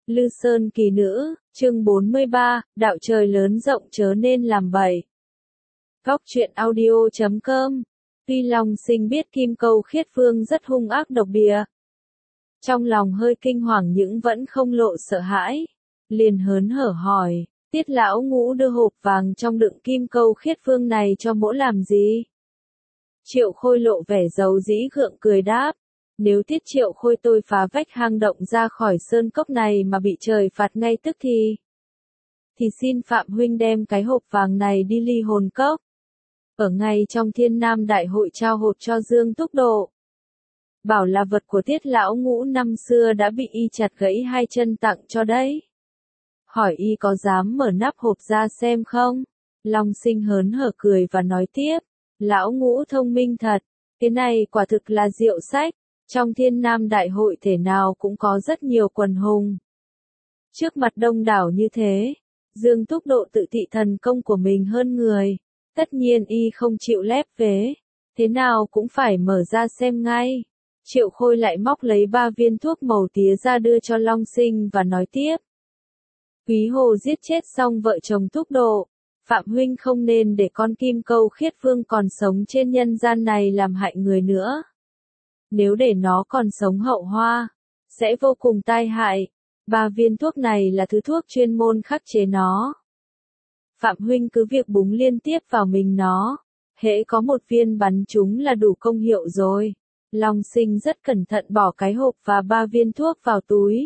Lư Sơn kỳ nữ, chương 43, đạo trời lớn rộng chớ nên làm bậy. Góc truyện audio.com. Tuy Long Sinh biết Kim Câu Khiết Phương rất hung ác độc địa, trong lòng hơi kinh hoàng nhưng vẫn không lộ sợ hãi, liền hớn hở hỏi, Tiết lão ngũ đưa hộp vàng trong đựng Kim Câu Khiết Phương này cho mỗ làm gì? Triệu Khôi lộ vẻ giấu dĩ gượng cười đáp, nếu Tiết Triệu Khôi tôi phá vách hang động ra khỏi sơn cốc này mà bị trời phạt ngay tức thì xin Phạm huynh đem cái hộp vàng này đi ly hồn cốc. Ở ngay trong Thiên Nam Đại hội trao hộp cho Dương Túc Độ. Bảo là vật của Tiết lão ngũ năm xưa đã bị y chặt gãy hai chân tặng cho đấy. Hỏi y có dám mở nắp hộp ra xem không? Long Sinh hớn hở cười và nói tiếp, lão ngũ thông minh thật, cái này quả thực là diệu sách, trong Thiên Nam Đại hội thể nào cũng có rất nhiều quần hùng. Trước mặt đông đảo như thế, Dương Túc Độ tự thị thần công của mình hơn người, tất nhiên y không chịu lép vế, thế nào cũng phải mở ra xem ngay. Triệu Khôi lại móc lấy 3 viên thuốc màu tía ra đưa cho Long Sinh và nói tiếp. Quý hồ giết chết xong vợ chồng Túc Độ, Phạm huynh không nên để con Kim Câu Khiết Phương còn sống trên nhân gian này làm hại người nữa. Nếu để nó còn sống hậu hoa, sẽ vô cùng tai hại. 3 viên thuốc này là thứ thuốc chuyên môn khắc chế nó. Phạm huynh cứ việc búng liên tiếp vào mình nó, hễ có một viên bắn trúng là đủ công hiệu rồi. Long Sinh rất cẩn thận bỏ cái hộp và 3 viên thuốc vào túi.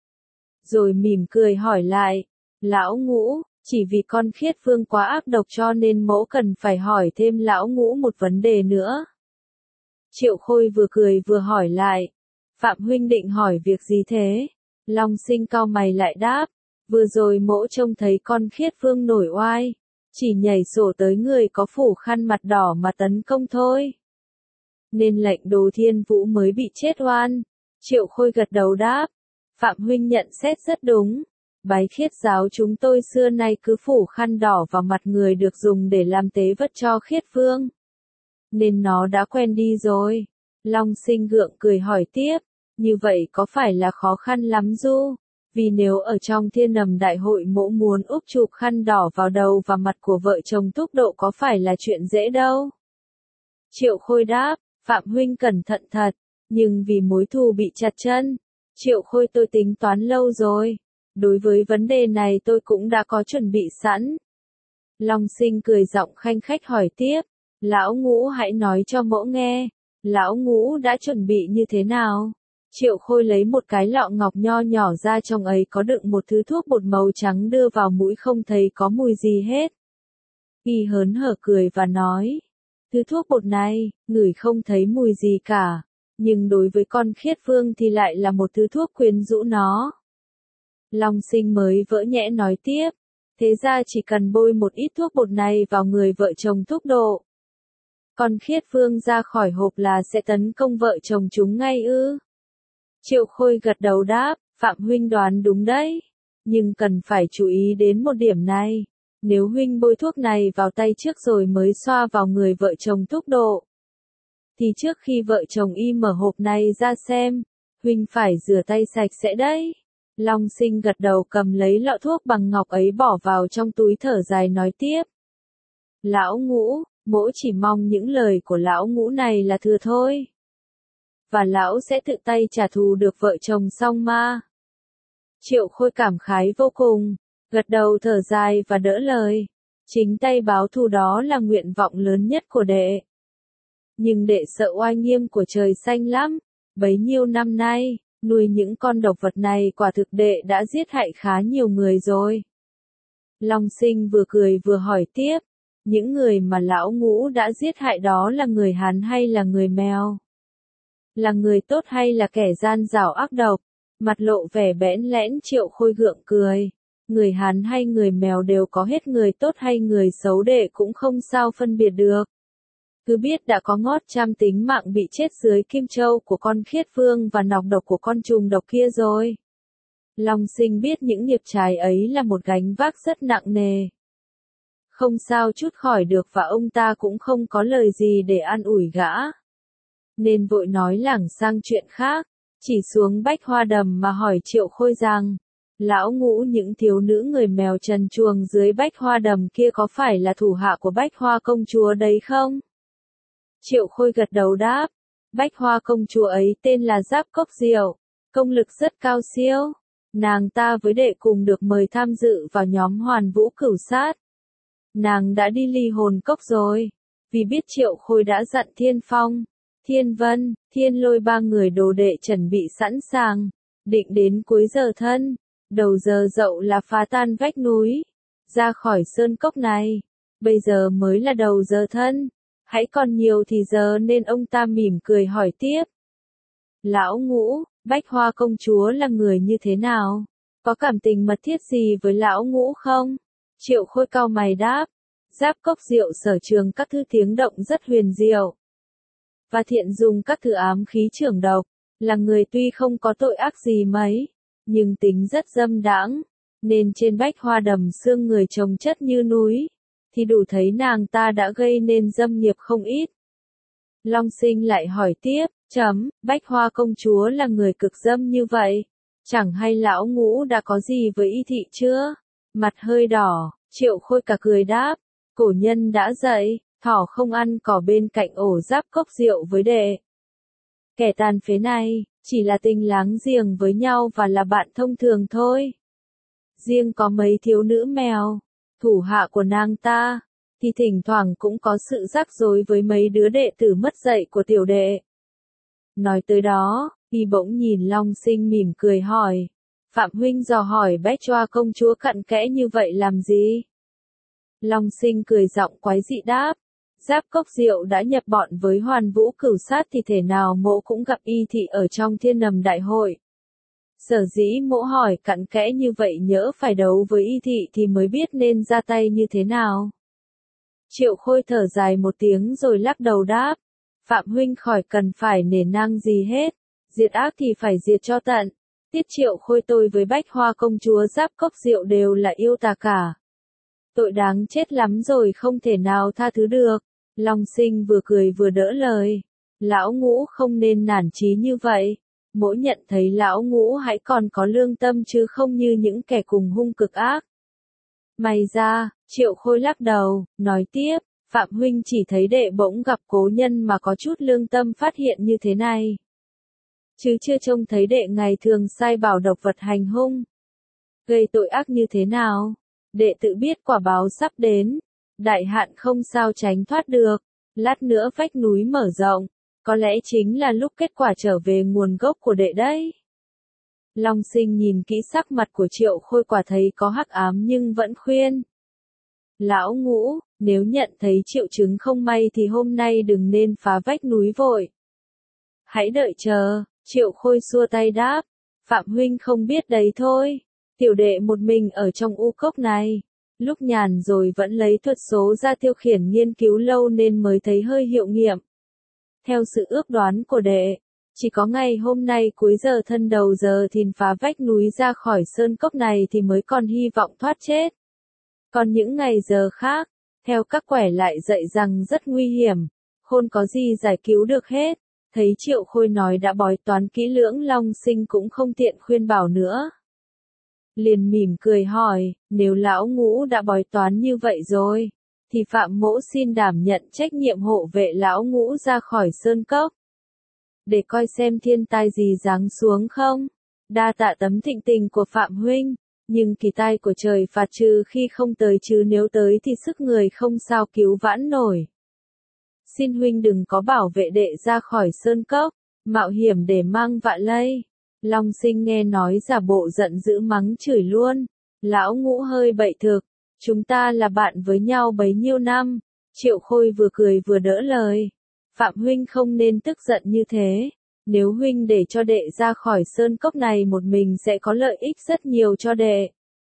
Rồi mỉm cười hỏi lại, lão ngũ, chỉ vì con Khiết Phương quá ác độc cho nên mỗ cần phải hỏi thêm lão ngũ một vấn đề nữa. Triệu Khôi vừa cười vừa hỏi lại, Phạm huynh định hỏi việc gì thế? Long Sinh cau mày lại đáp, vừa rồi mỗ trông thấy con Khiết Phương nổi oai, chỉ nhảy sổ tới người có phủ khăn mặt đỏ mà tấn công thôi. Nên lệnh Đồ Thiên Vũ mới bị chết oan. Triệu Khôi gật đầu đáp, Phạm huynh nhận xét rất đúng. Bái Khiết giáo chúng tôi xưa nay cứ phủ khăn đỏ vào mặt người được dùng để làm tế vật cho Khiết Phương. Nên nó đã quen đi rồi. Long Sinh gượng cười hỏi tiếp, như vậy có phải là khó khăn lắm du? Vì nếu ở trong Thiên Nầm Đại hội mỗ muốn úp chụp khăn đỏ vào đầu và mặt của vợ chồng Túc Độ có phải là chuyện dễ đâu? Triệu Khôi đáp, Phạm huynh cẩn thận thật, nhưng vì mối thù bị chặt chân, Triệu Khôi tôi tính toán lâu rồi. Đối với vấn đề này tôi cũng đã có chuẩn bị sẵn. Long Sinh cười giọng khanh khách hỏi tiếp, lão ngũ hãy nói cho mỗ nghe, lão ngũ đã chuẩn bị như thế nào? Triệu Khôi lấy một cái lọ ngọc nho nhỏ ra, trong ấy có đựng một thứ thuốc bột màu trắng, đưa vào mũi không thấy có mùi gì hết. Y hớn hở cười và nói, thứ thuốc bột này, ngửi không thấy mùi gì cả, nhưng đối với con Khiết Phương thì lại là một thứ thuốc quyến rũ nó. Long Sinh mới vỡ nhẽ nói tiếp, thế ra chỉ cần bôi một ít thuốc bột này vào người vợ chồng Túc Độ, con Khiết Phương ra khỏi hộp là sẽ tấn công vợ chồng chúng ngay ư? Triệu Khôi gật đầu đáp, Phạm huynh đoán đúng đấy, nhưng cần phải chú ý đến một điểm này. Nếu huynh bôi thuốc này vào tay trước rồi mới xoa vào người vợ chồng Túc Độ, thì trước khi vợ chồng y mở hộp này ra xem, huynh phải rửa tay sạch sẽ đấy. Long Sinh gật đầu cầm lấy lọ thuốc bằng ngọc ấy bỏ vào trong túi thở dài nói tiếp. Lão ngũ, mỗ chỉ mong những lời của lão ngũ này là thừa thôi. Và lão sẽ tự tay trả thù được vợ chồng xong ma. Triệu Khôi cảm khái vô cùng, gật đầu thở dài và đỡ lời. Chính tay báo thù đó là nguyện vọng lớn nhất của đệ. Nhưng đệ sợ oai nghiêm của trời xanh lắm, bấy nhiêu năm nay, nuôi những con độc vật này quả thực đệ đã giết hại khá nhiều người rồi. Long Sinh vừa cười vừa hỏi tiếp, những người mà lão ngũ đã giết hại đó là người Hán hay là người Mèo? Là người tốt hay là kẻ gian dảo ác độc? Mặt lộ vẻ bẽn lẽn Triệu Khôi gượng cười. Người Hán hay người Mèo đều có hết, người tốt hay người xấu đệ cũng không sao phân biệt được. Cứ biết đã có ngót trăm tính mạng bị chết dưới kim châu của con Khiết Phương và nọc độc của con trùng độc kia rồi. Long Sinh biết những nghiệp trái ấy là một gánh vác rất nặng nề. Không sao trút khỏi được và ông ta cũng không có lời gì để an ủi gã. Nên vội nói lảng sang chuyện khác, chỉ xuống Bách Hoa Đầm mà hỏi Triệu Khôi rằng, Lão Ngũ, những thiếu nữ người mèo trần truồng dưới bách hoa đầm kia có phải là thủ hạ của bách hoa công chúa đấy không? Triệu Khôi gật đầu đáp. Bách hoa công chúa ấy tên là Giáp Cốc Diệu, công lực rất cao siêu. Nàng ta với đệ cùng được mời tham dự vào nhóm Hoàn Vũ Cửu Sát. Nàng đã đi ly hồn cốc rồi. Vì biết Triệu Khôi đã dặn Thiên Phong, Thiên Vân, Thiên Lôi ba người đồ đệ chuẩn bị sẵn sàng, định đến cuối giờ thân, đầu giờ dậu là phá tan vách núi, ra khỏi sơn cốc này. Bây giờ mới là đầu giờ thân, hãy còn nhiều thì giờ nên ông ta mỉm cười hỏi tiếp. Lão Ngũ, Bách Hoa công chúa là người như thế nào? Có cảm tình mật thiết gì với Lão Ngũ không? Triệu Khôi cau mày đáp. Giáp Cốc Diệu sở trường các thứ tiếng động rất huyền diệu, và thiện dùng các thứ ám khí chưởng độc, là người tuy không có tội ác gì mấy, nhưng tính rất dâm đãng, nên trên bách hoa đầm xương người chồng chất như núi, thì đủ thấy nàng ta đã gây nên dâm nghiệp không ít. Long Sinh lại hỏi tiếp, Bách Hoa công chúa là người cực dâm như vậy, chẳng hay Lão Ngũ đã có gì với y thị chưa? Mặt hơi đỏ, Triệu Khôi cả cười đáp, cổ nhân đã dạy, thỏ không ăn cỏ bên cạnh ổ Giáp Cốc Diệu với đệ. Kẻ tàn phế này, chỉ là tình láng giềng với nhau và là bạn thông thường thôi. Riêng có mấy thiếu nữ mèo, thủ hạ của nàng ta, thì thỉnh thoảng cũng có sự rắc rối với mấy đứa đệ tử mất dạy của tiểu đệ. Nói tới đó, y bỗng nhìn Long Sinh mỉm cười hỏi, Phạm huynh dò hỏi Bách Hoa công chúa cặn kẽ như vậy làm gì? Long Sinh cười giọng quái dị đáp, Giáp Cốc Diệu đã nhập bọn với Hoàn Vũ Cửu Sát thì thể nào mỗ cũng gặp y thị ở trong Thiên Nầm đại hội. Sở dĩ mỗ hỏi cặn kẽ như vậy nhỡ phải đấu với y thị thì mới biết nên ra tay như thế nào. Triệu Khôi thở dài một tiếng rồi lắc đầu đáp, Phạm huynh khỏi cần phải nể nang gì hết, diệt ác thì phải diệt cho tận. Tiết Triệu Khôi tôi với Bách Hoa công chúa Giáp Cốc Diệu đều là yêu tà cả. Tội đáng chết lắm rồi không thể nào tha thứ được. Long Sinh vừa cười vừa đỡ lời. Lão Ngũ không nên nản chí như vậy. Mỗi nhận thấy Lão Ngũ hãy còn có lương tâm chứ không như những kẻ cùng hung cực ác. May ra, Triệu Khôi lắc đầu, nói tiếp, Phạm huynh chỉ thấy đệ bỗng gặp cố nhân mà có chút lương tâm phát hiện như thế này. Chứ chưa trông thấy đệ ngày thường sai bảo độc vật hành hung. Gây tội ác như thế nào? Đệ tự biết quả báo sắp đến, đại hạn không sao tránh thoát được, lát nữa vách núi mở rộng, có lẽ chính là lúc kết quả trở về nguồn gốc của đệ đấy. Long Sinh nhìn kỹ sắc mặt của Triệu Khôi quả thấy có hắc ám nhưng vẫn khuyên. Lão Ngũ, nếu nhận thấy triệu chứng không may thì hôm nay đừng nên phá vách núi vội. Hãy đợi chờ, Triệu Khôi xua tay đáp, Phạm huynh không biết đấy thôi. Tiểu đệ một mình ở trong u cốc này, lúc nhàn rồi vẫn lấy thuật số ra tiêu khiển nghiên cứu lâu nên mới thấy hơi hiệu nghiệm. Theo sự ước đoán của đệ, chỉ có ngày hôm nay cuối giờ thân đầu giờ thìn phá vách núi ra khỏi sơn cốc này thì mới còn hy vọng thoát chết. Còn những ngày giờ khác, theo các quẻ lại dạy rằng rất nguy hiểm, không có gì giải cứu được hết. Thấy Triệu Khôi nói đã bói toán kỹ lưỡng, Long Sinh cũng không tiện khuyên bảo nữa. Liền mỉm cười hỏi, nếu Lão Ngũ đã bói toán như vậy rồi, thì Phạm mỗ xin đảm nhận trách nhiệm hộ vệ Lão Ngũ ra khỏi sơn cốc. Để coi xem thiên tai gì giáng xuống không. Đa tạ tấm thịnh tình của Phạm huynh, nhưng kỳ tai của trời phạt trừ khi không tới chứ nếu tới thì sức người không sao cứu vãn nổi. Xin huynh đừng có bảo vệ đệ ra khỏi sơn cốc, mạo hiểm để mang vạ lây. Long Sinh nghe nói giả bộ giận dữ mắng chửi luôn. Lão Ngũ hơi bậy thực, chúng ta là bạn với nhau bấy nhiêu năm. Triệu Khôi vừa cười vừa đỡ lời. Phạm huynh không nên tức giận như thế. Nếu huynh để cho đệ ra khỏi sơn cốc này một mình sẽ có lợi ích rất nhiều cho đệ.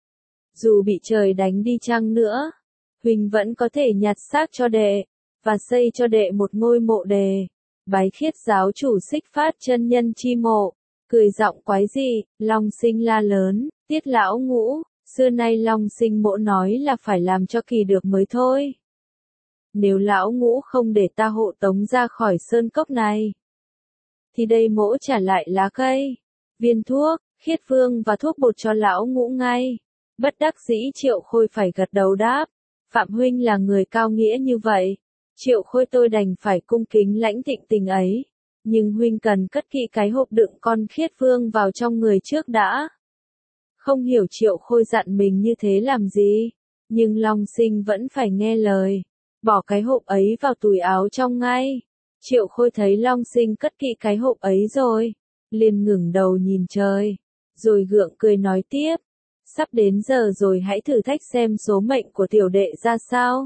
Dù bị trời đánh đi chăng nữa, huynh vẫn có thể nhặt xác cho đệ, và xây cho đệ một ngôi mộ đề. Bái khiết giáo chủ Xích Phát chân nhân chi mộ. Cười giọng quái dị, Long Sinh la lớn, Tiết Lão Ngũ, xưa nay Long Sinh mỗ nói là phải làm cho kỳ được mới thôi. Nếu Lão Ngũ không để ta hộ tống ra khỏi sơn cốc này, thì đây mỗ trả lại lá cây, viên thuốc, Khiết Vương và thuốc bột cho lão Ngũ ngay. Bất đắc dĩ Triệu Khôi phải gật đầu đáp. Phạm huynh là người cao nghĩa như vậy. Triệu Khôi tôi đành phải cung kính lãnh thịnh tình ấy. Nhưng huynh cần cất kỹ cái hộp đựng con Khiết Vương vào trong người trước đã. Không hiểu Triệu Khôi dặn mình như thế làm gì. Nhưng Long Sinh vẫn phải nghe lời. Bỏ cái hộp ấy vào túi áo trong ngay. Triệu Khôi thấy Long Sinh cất kỹ cái hộp ấy rồi. Liền ngẩng đầu nhìn trời. Rồi gượng cười nói tiếp. Sắp đến giờ rồi, hãy thử thách xem số mệnh của tiểu đệ ra sao.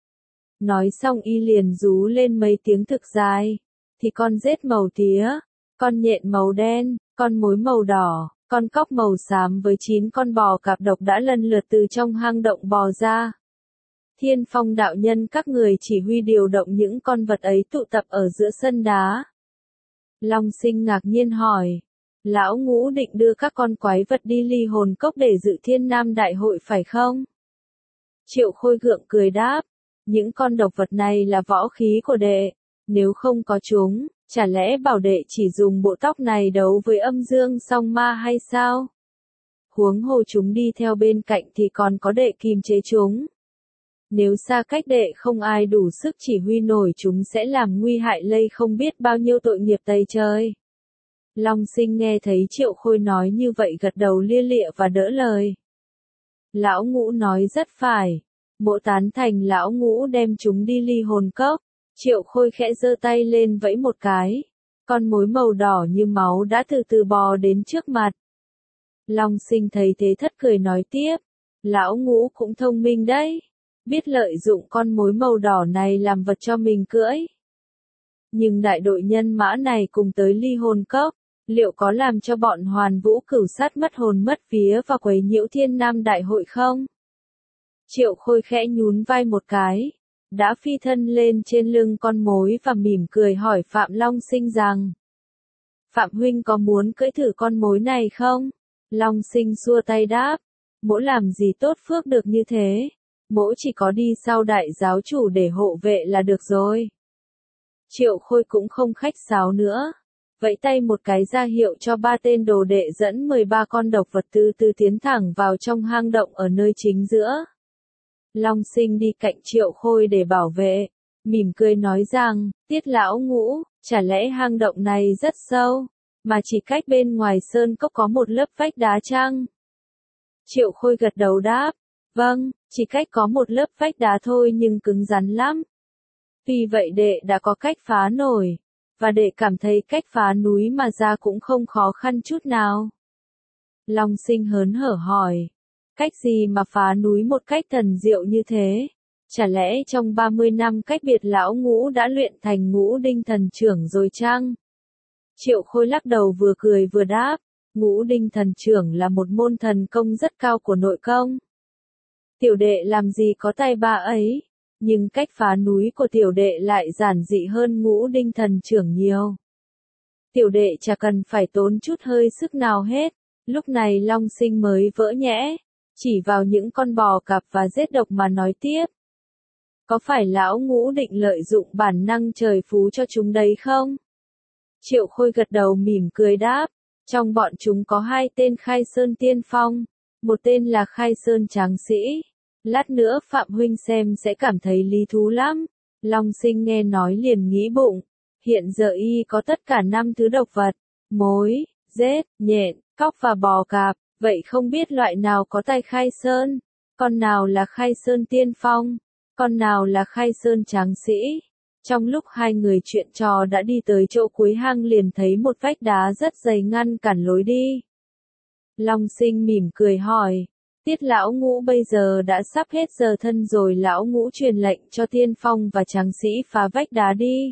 Nói xong y liền rú lên mấy tiếng thực dài. Thì con rết màu tía, con nhện màu đen, con mối màu đỏ, con cóc màu xám với 9 con bò cạp độc đã lần lượt từ trong hang động bò ra. Thiên Phong đạo nhân các người chỉ huy điều động những con vật ấy tụ tập ở giữa sân đá. Long Sinh ngạc nhiên hỏi. Lão Ngũ định đưa các con quái vật đi ly hồn cốc để dự Thiên Nam đại hội phải không? Triệu Khôi gượng cười đáp. Những con độc vật này là võ khí của đệ. Nếu không có chúng, chả lẽ bảo đệ chỉ dùng bộ tóc này đấu với âm dương song ma hay sao? Huống hồ chúng đi theo bên cạnh thì còn có đệ kiềm chế chúng. Nếu xa cách đệ không ai đủ sức chỉ huy nổi chúng sẽ làm nguy hại lây không biết bao nhiêu tội nghiệp tày trời. Long Sinh nghe thấy Triệu Khôi nói như vậy gật đầu lia lịa và đỡ lời. Lão Ngũ nói rất phải. Mộ tán thành lão Ngũ đem chúng đi ly hồn cốc. Triệu Khôi khẽ giơ tay lên vẫy một cái. Con mối màu đỏ như máu đã từ từ bò đến trước mặt. Long Sinh thấy thế thất cười nói tiếp. Lão Ngũ cũng thông minh đấy. Biết lợi dụng con mối màu đỏ này làm vật cho mình cưỡi. Nhưng đại đội nhân mã này cùng tới ly hồn cốc. Liệu có làm cho bọn Hoàn Vũ Cửu Sát mất hồn mất vía và quấy nhiễu Thiên Nam đại hội không? Triệu Khôi khẽ nhún vai một cái. Đã phi thân lên trên lưng con mối và mỉm cười hỏi Phạm Long Sinh rằng. Phạm huynh có muốn cưỡi thử con mối này không? Long Sinh xua tay đáp. Mỗ làm gì tốt phước được như thế? Mỗ chỉ có đi sau đại giáo chủ để hộ vệ là được rồi. Triệu Khôi cũng không khách sáo nữa. Vẫy tay một cái ra hiệu cho 3 tên đồ đệ dẫn 13 con độc vật từ từ tiến thẳng vào trong hang động ở nơi chính giữa. Long Sinh đi cạnh Triệu Khôi để bảo vệ, mỉm cười nói rằng, Tiết lão Ngũ, chả lẽ hang động này rất sâu, mà chỉ cách bên ngoài sơn cốc có một lớp vách đá chăng? Triệu Khôi gật đầu đáp, vâng, chỉ cách có một lớp vách đá thôi nhưng cứng rắn lắm. Vì vậy đệ đã có cách phá nổi, và đệ cảm thấy cách phá núi mà ra cũng không khó khăn chút nào. Long Sinh hớn hở hỏi, cách gì mà phá núi một cách thần diệu như thế? Chả lẽ trong 30 năm cách biệt lão Ngũ đã luyện thành Ngũ Đinh Thần Chưởng rồi chăng? Triệu Khôi lắc đầu vừa cười vừa đáp, Ngũ Đinh Thần Chưởng là một môn thần công rất cao của nội công. Tiểu đệ làm gì có tay ba ấy, nhưng cách phá núi của tiểu đệ lại giản dị hơn Ngũ Đinh Thần Chưởng nhiều. Tiểu đệ chả cần phải tốn chút hơi sức nào hết. Lúc này Long Sinh mới vỡ nhẽ, chỉ vào những con bò cạp và rết độc mà nói tiếp. Có phải lão Ngũ định lợi dụng bản năng trời phú cho chúng đấy không? Triệu Khôi gật đầu mỉm cười đáp, trong bọn chúng có 2 tên Khai Sơn Tiên Phong, một tên là Khai Sơn Tráng Sĩ. Lát nữa Phạm huynh xem sẽ cảm thấy lý thú lắm. Long Sinh nghe nói liền nghĩ bụng, hiện giờ y có tất cả 5 thứ độc vật, mối, rết, nhện, cóc và bò cạp, vậy không biết loại nào có tay Khai Sơn, con nào là Khai Sơn Tiên Phong, con nào là Khai Sơn Tráng Sĩ. Trong lúc hai người chuyện trò đã đi tới chỗ cuối hang liền thấy một vách đá rất dày ngăn cản lối đi. Long Sinh mỉm cười hỏi, Tiết lão Ngũ bây giờ đã sắp hết giờ thân rồi, lão Ngũ truyền lệnh cho Tiên Phong và Tráng Sĩ phá vách đá đi.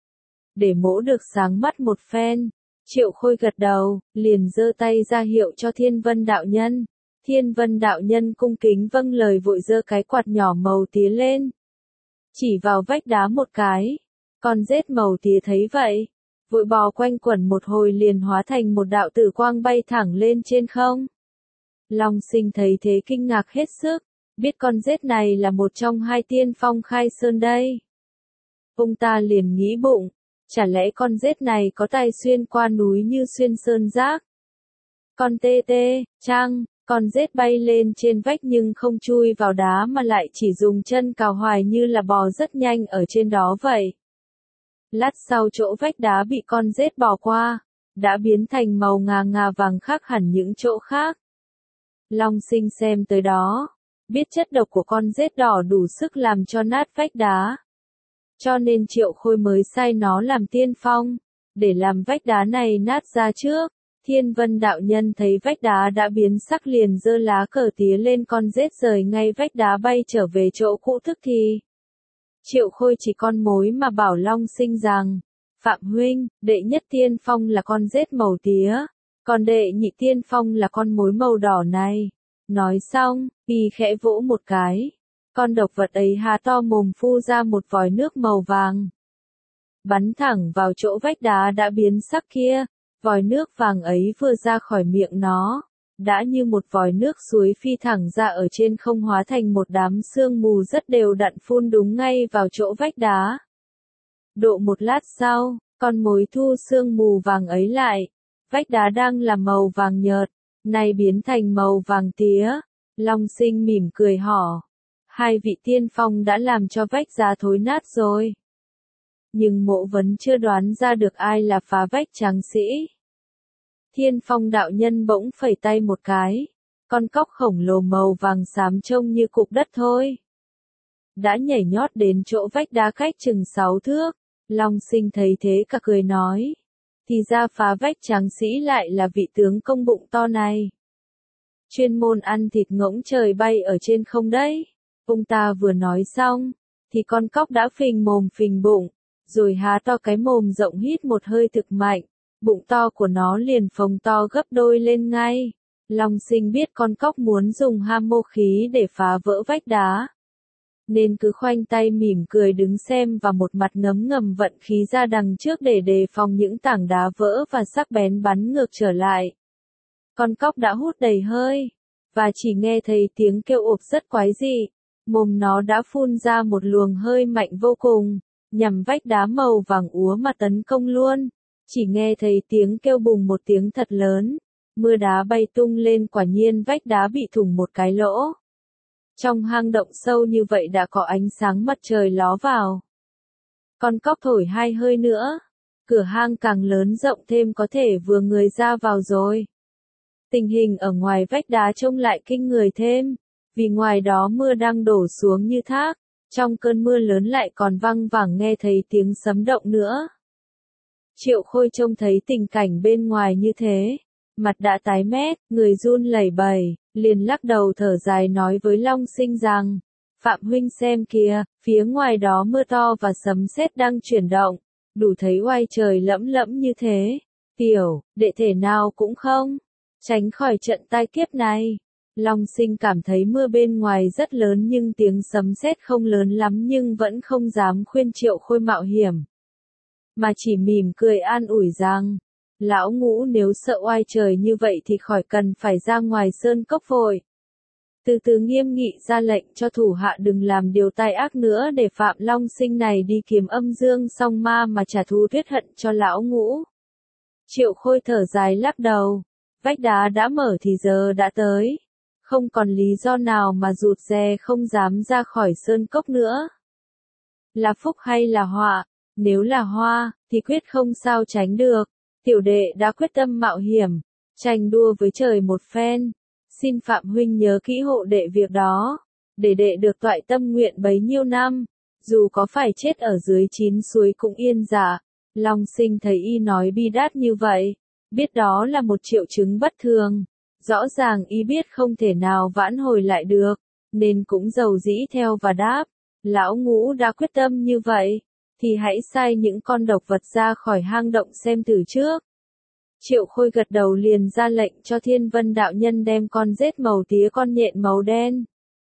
Để mỗ được sáng mắt một phen. Triệu Khôi gật đầu, liền giơ tay ra hiệu cho Thiên Vân đạo nhân. Thiên Vân đạo nhân cung kính vâng lời vội giơ cái quạt nhỏ màu tía lên. Chỉ vào vách đá một cái. Con rết màu tía thấy vậy, vội bò quanh quẩn một hồi liền hóa thành một đạo tử quang bay thẳng lên trên không. Long Sinh thấy thế kinh ngạc hết sức, biết con rết này là một trong 2 tiên phong Khai Sơn đây. Ông ta liền nghĩ bụng, chả lẽ con rết này có tay xuyên qua núi như xuyên sơn giác? Con tê tê, chăng, con rết bay lên trên vách nhưng không chui vào đá mà lại chỉ dùng chân cào hoài như là bò rất nhanh ở trên đó vậy. Lát sau chỗ vách đá bị con rết bò qua, đã biến thành màu ngà ngà vàng khác hẳn những chỗ khác. Long Sinh xem tới đó, biết chất độc của con rết đỏ đủ sức làm cho nát vách đá. Cho nên Triệu Khôi mới sai nó làm tiên phong, để làm vách đá này nát ra trước. Thiên Vân đạo nhân thấy vách đá đã biến sắc liền giơ lá cờ tía lên con rết rời ngay vách đá bay trở về chỗ cũ tức thì. Triệu Khôi chỉ con mối mà bảo Long Sinh rằng, Phạm huynh, đệ nhất tiên phong là con rết màu tía, còn đệ nhị tiên phong là con mối màu đỏ này. Nói xong, y khẽ vỗ một cái, con độc vật ấy há to mồm phu ra một vòi nước màu vàng. Bắn thẳng vào chỗ vách đá đã biến sắc kia, vòi nước vàng ấy vừa ra khỏi miệng nó, đã như một vòi nước suối phi thẳng ra ở trên không hóa thành một đám sương mù rất đều đặn phun đúng ngay vào chỗ vách đá. Độ một lát sau, con mối thu sương mù vàng ấy lại, vách đá đang là màu vàng nhợt, nay biến thành màu vàng tía. Long Sinh mỉm cười hỏi, hai vị tiên phong đã làm cho vách đá thối nát rồi. Nhưng mộ vẫn chưa đoán ra được ai là phá vách tráng sĩ. Thiên Phong đạo nhân bỗng phẩy tay một cái, con cóc khổng lồ màu vàng xám trông như cục đất thôi. Đã nhảy nhót đến chỗ vách đá cách chừng 6 thước, Long Sinh thấy thế cả cười nói, thì ra phá vách tráng sĩ lại là vị tướng công bụng to này. Chuyên môn ăn thịt ngỗng trời bay ở trên không đấy. Ông ta vừa nói xong, thì con cóc đã phình mồm phình bụng, rồi há to cái mồm rộng hít một hơi thực mạnh, bụng to của nó liền phồng to gấp đôi lên ngay. Long Sinh biết con cóc muốn dùng ham mô khí để phá vỡ vách đá, nên cứ khoanh tay mỉm cười đứng xem và một mặt ngấm ngầm vận khí ra đằng trước để đề phòng những tảng đá vỡ và sắc bén bắn ngược trở lại. Con cóc đã hút đầy hơi, và chỉ nghe thấy tiếng kêu ộp rất quái dị, mồm nó đã phun ra một luồng hơi mạnh vô cùng, nhằm vách đá màu vàng úa mà tấn công luôn. Chỉ nghe thấy tiếng kêu bùng một tiếng thật lớn, mưa đá bay tung lên, quả nhiên vách đá bị thủng một cái lỗ. Trong hang động sâu như vậy đã có ánh sáng mặt trời ló vào. Con cóc thổi hai hơi nữa, cửa hang càng lớn rộng thêm có thể vừa người ra vào rồi. Tình hình ở ngoài vách đá trông lại kinh người thêm, vì ngoài đó mưa đang đổ xuống như thác, trong cơn mưa lớn lại còn văng vẳng nghe thấy tiếng sấm động nữa. Triệu Khôi trông thấy tình cảnh bên ngoài như thế, mặt đã tái mét, người run lẩy bẩy, liền lắc đầu thở dài nói với Long Sinh rằng, Phạm huynh xem kìa, phía ngoài đó mưa to và sấm sét đang chuyển động, đủ thấy oai trời lẫm lẫm như thế. Tiểu, đệ thể nào cũng không tránh khỏi trận tai kiếp này. Long Sinh cảm thấy mưa bên ngoài rất lớn nhưng tiếng sấm sét không lớn lắm nhưng vẫn không dám khuyên Triệu Khôi mạo hiểm, mà chỉ mỉm cười an ủi rằng, lão ngũ nếu sợ oai trời như vậy thì khỏi cần phải ra ngoài sơn cốc vội. Từ từ nghiêm nghị ra lệnh cho thủ hạ đừng làm điều tai ác nữa để Phạm Long Sinh này đi kiếm âm dương song ma mà trả thù tuyết hận cho lão ngũ. Triệu Khôi thở dài lắc đầu, vách đá đã mở thì giờ đã tới, không còn lý do nào mà rụt rè không dám ra khỏi sơn cốc nữa. Là phúc hay là họa? Nếu là hoa, thì quyết không sao tránh được. Tiểu đệ đã quyết tâm mạo hiểm, tranh đua với trời một phen. Xin Phạm huynh nhớ kỹ hộ đệ việc đó, để đệ được toại tâm nguyện bấy nhiêu năm, dù có phải chết ở dưới 9 suối cũng yên dạ. Long Sinh thấy y nói bi đát như vậy, biết đó là một triệu chứng bất thường. Rõ ràng y biết không thể nào vãn hồi lại được, nên cũng giàu dĩ theo và đáp, lão ngũ đã quyết tâm như vậy, thì hãy sai những con độc vật ra khỏi hang động xem thử trước. Triệu Khôi gật đầu liền ra lệnh cho Thiên Vân đạo nhân đem con rết màu tía con nhện màu đen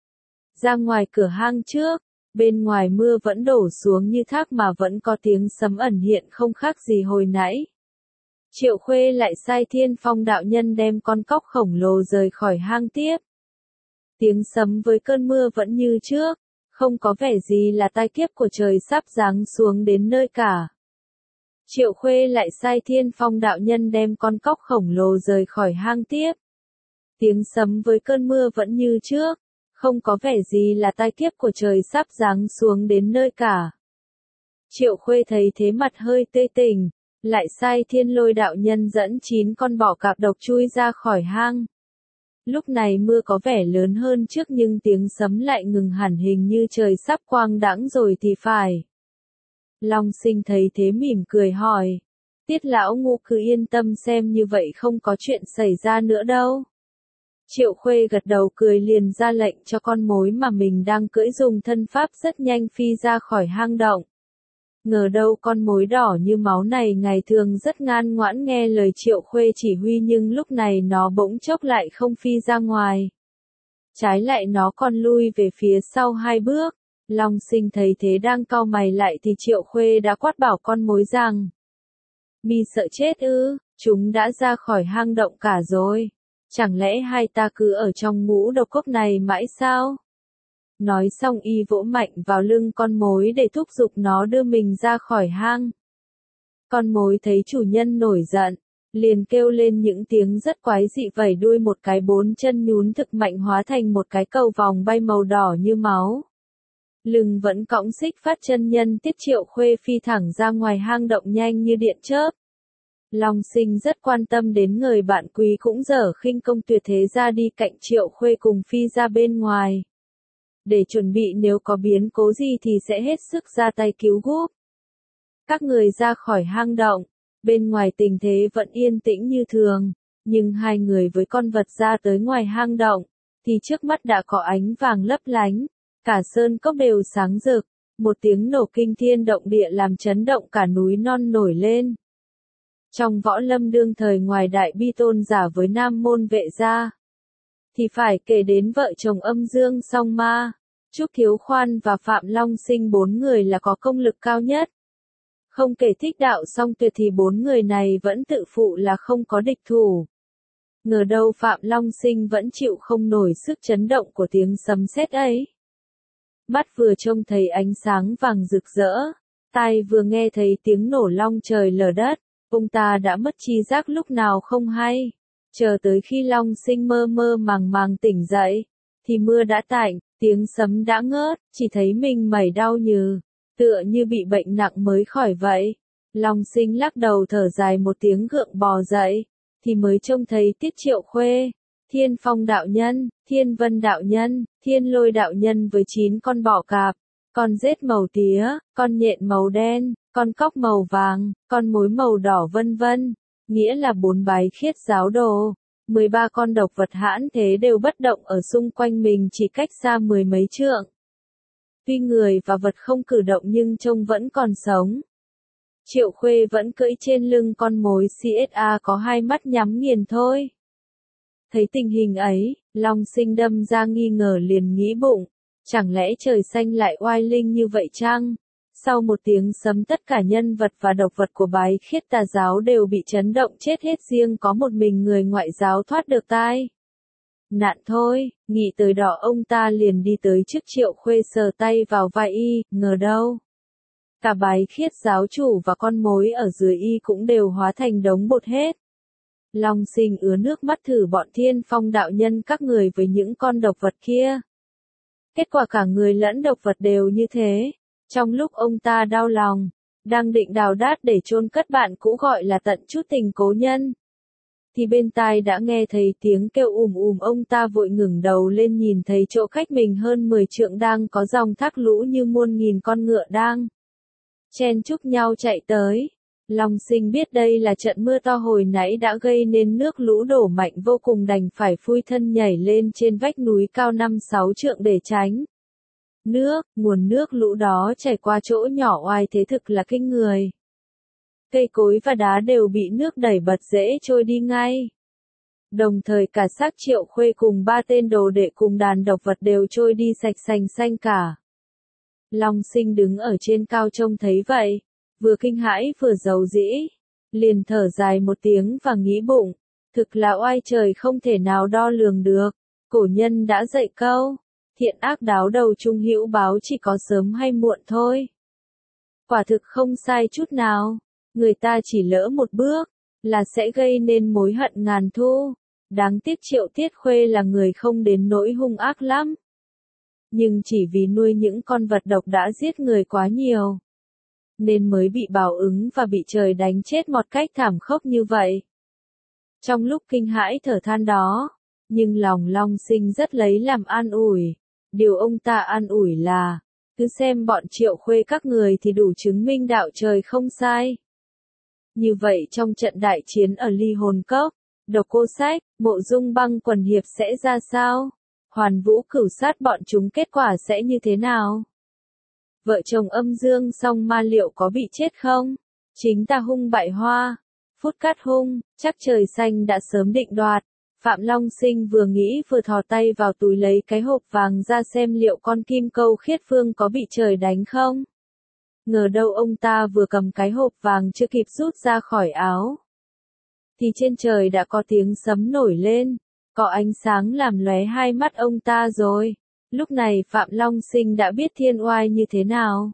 ra ngoài cửa hang trước. Bên ngoài mưa vẫn đổ xuống như thác mà vẫn có tiếng sấm ẩn hiện không khác gì hồi nãy. Triệu Khuê lại sai Thiên Phong đạo nhân đem con cóc khổng lồ rời khỏi hang tiếp. Tiếng sấm với cơn mưa vẫn như trước, không có vẻ gì là tai kiếp của trời sắp giáng xuống đến nơi cả. Triệu Khuê lại sai Thiên Phong đạo nhân đem con cóc khổng lồ rời khỏi hang tiếp. Tiếng sấm với cơn mưa vẫn như trước, không có vẻ gì là tai kiếp của trời sắp giáng xuống đến nơi cả. Triệu Khuê thấy thế mặt hơi tê tỉnh, lại sai Thiên Lôi đạo nhân dẫn 9 con bọ cạp độc chui ra khỏi hang. Lúc này mưa có vẻ lớn hơn trước nhưng tiếng sấm lại ngừng hẳn, hình như trời sắp quang đãng rồi thì phải. Long Sinh thấy thế mỉm cười hỏi. Tiết lão Ngũ cứ yên tâm xem, như vậy không có chuyện xảy ra nữa đâu. Triệu Khuê gật đầu cười liền ra lệnh cho con mối mà mình đang cưỡi dùng thân pháp rất nhanh phi ra khỏi hang động. Ngờ đâu con mối đỏ như máu này ngày thường rất ngoan ngoãn nghe lời Triệu Khuê chỉ huy, nhưng lúc này nó bỗng chốc lại không phi ra ngoài. Trái lại nó còn lui về phía sau 2 bước. Long Sinh thấy thế đang cau mày lại thì Triệu Khuê đã quát bảo con mối rằng: Mi sợ chết ư, chúng đã ra khỏi hang động cả rồi. Chẳng lẽ hai ta cứ ở trong ngũ độc cốc này mãi sao? Nói xong y vỗ mạnh vào lưng con mối để thúc giục nó đưa mình ra khỏi hang. Con mối thấy chủ nhân nổi giận, liền kêu lên những tiếng rất quái dị, vẩy đuôi một cái, 4 chân nhún thực mạnh hóa thành một cái cầu vòng bay màu đỏ như máu. Lưng vẫn cõng xích phát chân nhân Tiết Triệu Khuê phi thẳng ra ngoài hang động nhanh như điện chớp. Long Sinh rất quan tâm đến người bạn quý cũng dở khinh công tuyệt thế ra đi cạnh Triệu Khuê cùng phi ra bên ngoài. Để chuẩn bị nếu có biến cố gì thì sẽ hết sức ra tay cứu giúp. Các người ra khỏi hang động, bên ngoài tình thế vẫn yên tĩnh như thường, nhưng hai người với con vật ra tới ngoài hang động, thì trước mắt đã có ánh vàng lấp lánh, cả sơn cốc đều sáng rực, một tiếng nổ kinh thiên động địa làm chấn động cả núi non nổi lên. Trong võ lâm đương thời ngoài Đại Bi Tôn giả với Nam Môn Vệ gia, thì phải kể đến vợ chồng Âm Dương Song Ma, Trúc Thiếu Khoan và Phạm Long Sinh, 4 người là có công lực cao nhất. Không kể Thích Đạo Song Tuyệt thì 4 người này vẫn tự phụ là không có địch thủ. Ngờ đâu Phạm Long Sinh vẫn chịu không nổi sức chấn động của tiếng sấm sét ấy. Mắt vừa trông thấy ánh sáng vàng rực rỡ, tai vừa nghe thấy tiếng nổ long trời lở đất, ông ta đã mất tri giác lúc nào không hay. Chờ tới khi Long Sinh mơ mơ màng màng tỉnh dậy, thì mưa đã tạnh, tiếng sấm đã ngớt, chỉ thấy mình mẩy đau nhừ, tựa như bị bệnh nặng mới khỏi vậy. Long Sinh lắc đầu thở dài một tiếng gượng bò dậy, thì mới trông thấy Tiết Triệu Khuê, Thiên Phong đạo nhân, Thiên Vân đạo nhân, Thiên Lôi đạo nhân với 9 con bọ cạp, con rết màu tía, con nhện màu đen, con cóc màu vàng, con mối màu đỏ vân vân, nghĩa là 4 bái khiết giáo đồ. 13 con độc vật hãn thế đều bất động ở xung quanh mình, chỉ cách xa 10 mấy trượng. Tuy người và vật không cử động nhưng trông vẫn còn sống. Triệu Khuê vẫn cưỡi trên lưng con mối CSA có 2 mắt nhắm nghiền thôi. Thấy tình hình ấy, Long Sinh đâm ra nghi ngờ liền nghĩ bụng, chẳng lẽ trời xanh lại oai linh như vậy chăng? Sau một tiếng sấm tất cả nhân vật và độc vật của bái khiết tà giáo đều bị chấn động chết hết, riêng có một mình người ngoại giáo thoát được tai nạn thôi. Nghĩ tới đó ông ta liền đi tới trước Triệu Khuê sờ tay vào vai y, ngờ đâu cả bái khiết giáo chủ và con mối ở dưới y cũng đều hóa thành đống bột hết. Long Sinh ứa nước mắt thử bọn Thiên Phong đạo nhân các người với những con độc vật kia. Kết quả cả người lẫn độc vật đều như thế. Trong lúc ông ta đau lòng, đang định đào đát để chôn cất bạn cũ gọi là tận chút tình cố nhân, thì bên tai đã nghe thấy tiếng kêu ông ta vội ngẩng đầu lên nhìn thấy chỗ cách mình hơn 10 trượng đang có dòng thác lũ như muôn nghìn con ngựa đang chen chúc nhau chạy tới. Long Sinh biết đây là trận mưa to hồi nãy đã gây nên nước lũ đổ mạnh vô cùng, đành phải phui thân nhảy lên trên vách núi cao 5-6 trượng để tránh nước. Nguồn nước lũ đó chảy qua chỗ nhỏ oai thế thực là kinh người. Cây cối và đá đều bị nước đẩy bật dễ trôi đi ngay. Đồng thời cả xác Triệu Khuê cùng 3 tên đồ đệ cùng đàn độc vật đều trôi đi sạch sành xanh cả. Long Sinh đứng ở trên cao trông thấy vậy, vừa kinh hãi vừa giàu dĩ, liền thở dài một tiếng và nghĩ bụng, thực là oai trời không thể nào đo lường được. Cổ nhân đã dạy câu, thiện ác đáo đầu chung hữu báo, chỉ có sớm hay muộn thôi. Quả thực không sai chút nào. Người ta chỉ lỡ một bước, là sẽ gây nên mối hận ngàn thu. Đáng tiếc Triệu Tiết Khuê là người không đến nỗi hung ác lắm. Nhưng chỉ vì nuôi những con vật độc đã giết người quá nhiều, nên mới bị báo ứng và bị trời đánh chết một cách thảm khốc như vậy. Trong lúc kinh hãi thở than đó, nhưng lòng Long Sinh rất lấy làm an ủi. Điều ông ta an ủi là, cứ xem bọn Triệu Khuê các người thì đủ chứng minh đạo trời không sai. Như vậy trong trận đại chiến ở Ly Hồn Cốc, Độc Cô Sách, Mộ Dung Băng quần hiệp sẽ ra sao? Hoàn Vũ Cửu sát bọn chúng kết quả sẽ như thế nào? Vợ chồng Âm Dương Song Ma liệu có bị chết không? Chính Ta Hung bại Hoa, Phút Cát Hung, chắc trời xanh đã sớm định đoạt. Phạm Long Sinh vừa nghĩ vừa thò tay vào túi lấy cái hộp vàng ra xem liệu con kim câu khiết phương có bị trời đánh không. Ngờ đâu ông ta vừa cầm cái hộp vàng chưa kịp rút ra khỏi áo, thì trên trời đã có tiếng sấm nổi lên, có ánh sáng làm lóe hai mắt ông ta rồi. Lúc này Phạm Long Sinh đã biết thiên oai như thế nào.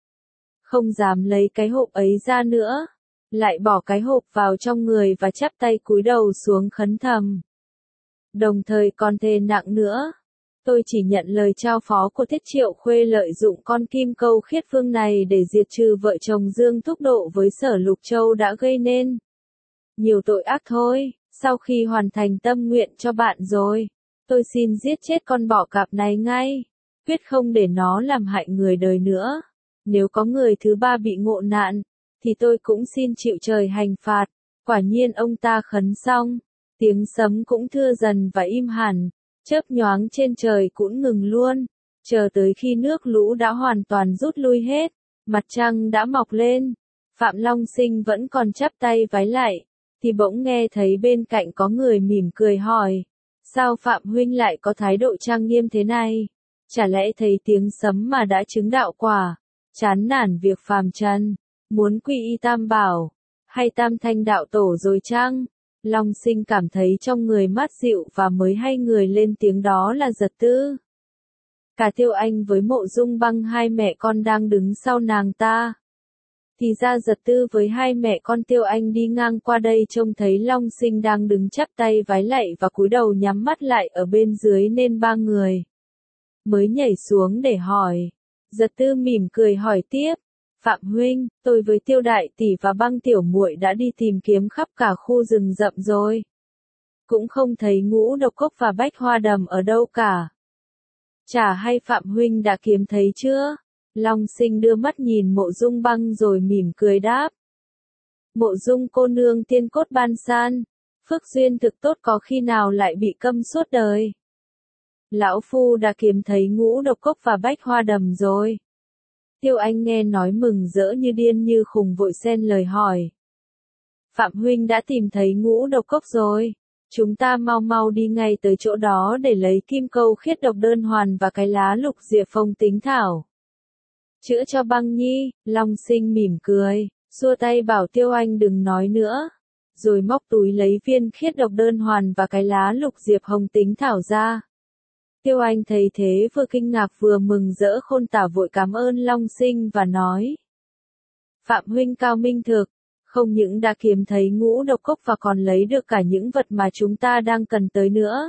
Không dám lấy cái hộp ấy ra nữa, lại bỏ cái hộp vào trong người và chắp tay cúi đầu xuống khấn thầm. Đồng thời còn thề nặng nữa, tôi chỉ nhận lời trao phó của Thiết Triệu Khuê lợi dụng con kim câu khiết phương này để diệt trừ vợ chồng Dương Thúc Độ với Sở Lục Châu đã gây nên nhiều tội ác thôi. Sau khi hoàn thành tâm nguyện cho bạn rồi, tôi xin giết chết con bọ cạp này ngay, quyết không để nó làm hại người đời nữa. Nếu có người thứ ba bị ngộ nạn, thì tôi cũng xin chịu trời hành phạt. Quả nhiên ông ta khấn xong, tiếng sấm cũng thưa dần và im hẳn, chớp nhoáng trên trời cũng ngừng luôn, chờ tới khi nước lũ đã hoàn toàn rút lui hết, mặt trăng đã mọc lên. Phạm Long Sinh vẫn còn chắp tay vái lại, thì bỗng nghe thấy bên cạnh có người mỉm cười hỏi, sao Phạm huynh lại có thái độ trang nghiêm thế này? Chả lẽ thấy tiếng sấm mà đã chứng đạo quả, chán nản việc phàm trần, muốn quy y Tam Bảo, hay Tam Thanh đạo tổ rồi chăng? Long Sinh cảm thấy trong người mát dịu và mới hay người lên tiếng đó là Giật Tư. Cả Tiêu Anh với Mộ Dung Băng hai mẹ con đang đứng sau nàng ta. Thì ra Giật Tư với hai mẹ con Tiêu Anh đi ngang qua đây trông thấy Long Sinh đang đứng chắp tay vái lạy và cúi đầu nhắm mắt lại ở bên dưới nên ba người mới nhảy xuống để hỏi. Giật Tư mỉm cười hỏi tiếp, Phạm huynh, tôi với Tiêu đại tỷ và Băng tiểu muội đã đi tìm kiếm khắp cả khu rừng rậm rồi, cũng không thấy Ngũ Độc Cốc và Bách Hoa Đầm ở đâu cả. Chả hay Phạm huynh đã kiếm thấy chưa? Long Sinh đưa mắt nhìn Mộ Dung Băng rồi mỉm cười đáp. Mộ Dung cô nương tiên cốt ban san, phước duyên thực tốt có khi nào lại bị câm suốt đời. Lão phu đã kiếm thấy Ngũ Độc Cốc và Bách Hoa Đầm rồi. Tiêu Anh nghe nói mừng rỡ như điên như khùng vội xen lời hỏi. Phạm huynh đã tìm thấy Ngũ Độc Cốc rồi. Chúng ta mau mau đi ngay tới chỗ đó để lấy kim câu khiết độc đơn hoàn và cái lá lục diệp phong tính thảo. Chữa cho Băng nhi. Long Sinh mỉm cười, xua tay bảo Tiêu Anh đừng nói nữa, rồi móc túi lấy viên khiết độc đơn hoàn và cái lá lục diệp hồng tính thảo ra. Tiêu Anh thấy thế vừa kinh ngạc vừa mừng rỡ khôn tả vội cảm ơn Long Sinh và nói. Phạm huynh cao minh thực, không những đã kiếm thấy Ngũ Độc Cốc và còn lấy được cả những vật mà chúng ta đang cần tới nữa.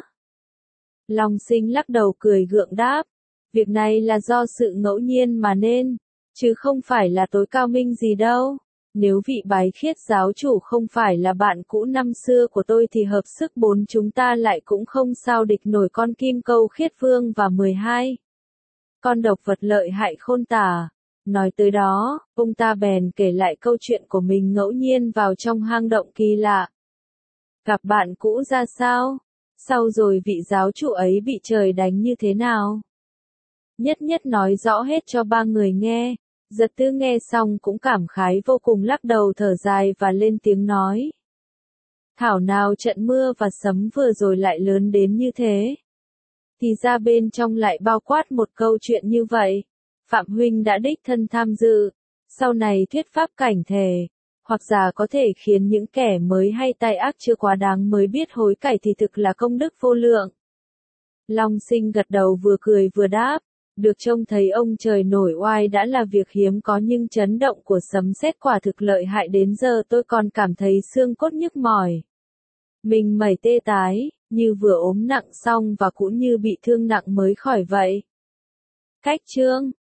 Long Sinh lắc đầu cười gượng đáp, việc này là do sự ngẫu nhiên mà nên, chứ không phải là tối cao minh gì đâu. Nếu vị Bái Khiết giáo chủ không phải là bạn cũ năm xưa của tôi thì hợp sức bốn chúng ta lại cũng không sao địch nổi con kim câu khiết phương và 12 con độc vật lợi hại khôn tả. Nói tới đó, ông ta bèn kể lại câu chuyện của mình ngẫu nhiên vào trong hang động kỳ lạ. Gặp bạn cũ ra sao? Sau rồi vị giáo chủ ấy bị trời đánh như thế nào? Nhất nhất nói rõ hết cho ba người nghe. Giật Tư nghe xong cũng cảm khái vô cùng lắc đầu thở dài và lên tiếng nói. Thảo nào trận mưa và sấm vừa rồi lại lớn đến như thế. Thì ra bên trong lại bao quát một câu chuyện như vậy. Phạm huynh đã đích thân tham dự, sau này thuyết pháp cảnh thể, hoặc giả có thể khiến những kẻ mới hay tai ác chưa quá đáng mới biết hối cải thì thực là công đức vô lượng. Long Sinh gật đầu vừa cười vừa đáp, Được trông thấy ông trời nổi oai đã là việc hiếm có nhưng chấn động của sấm sét quả thực lợi hại đến giờ tôi còn cảm thấy xương cốt nhức mỏi. Mình mẩy tê tái, như vừa ốm nặng xong và cũng như bị thương nặng mới khỏi vậy. Cách chương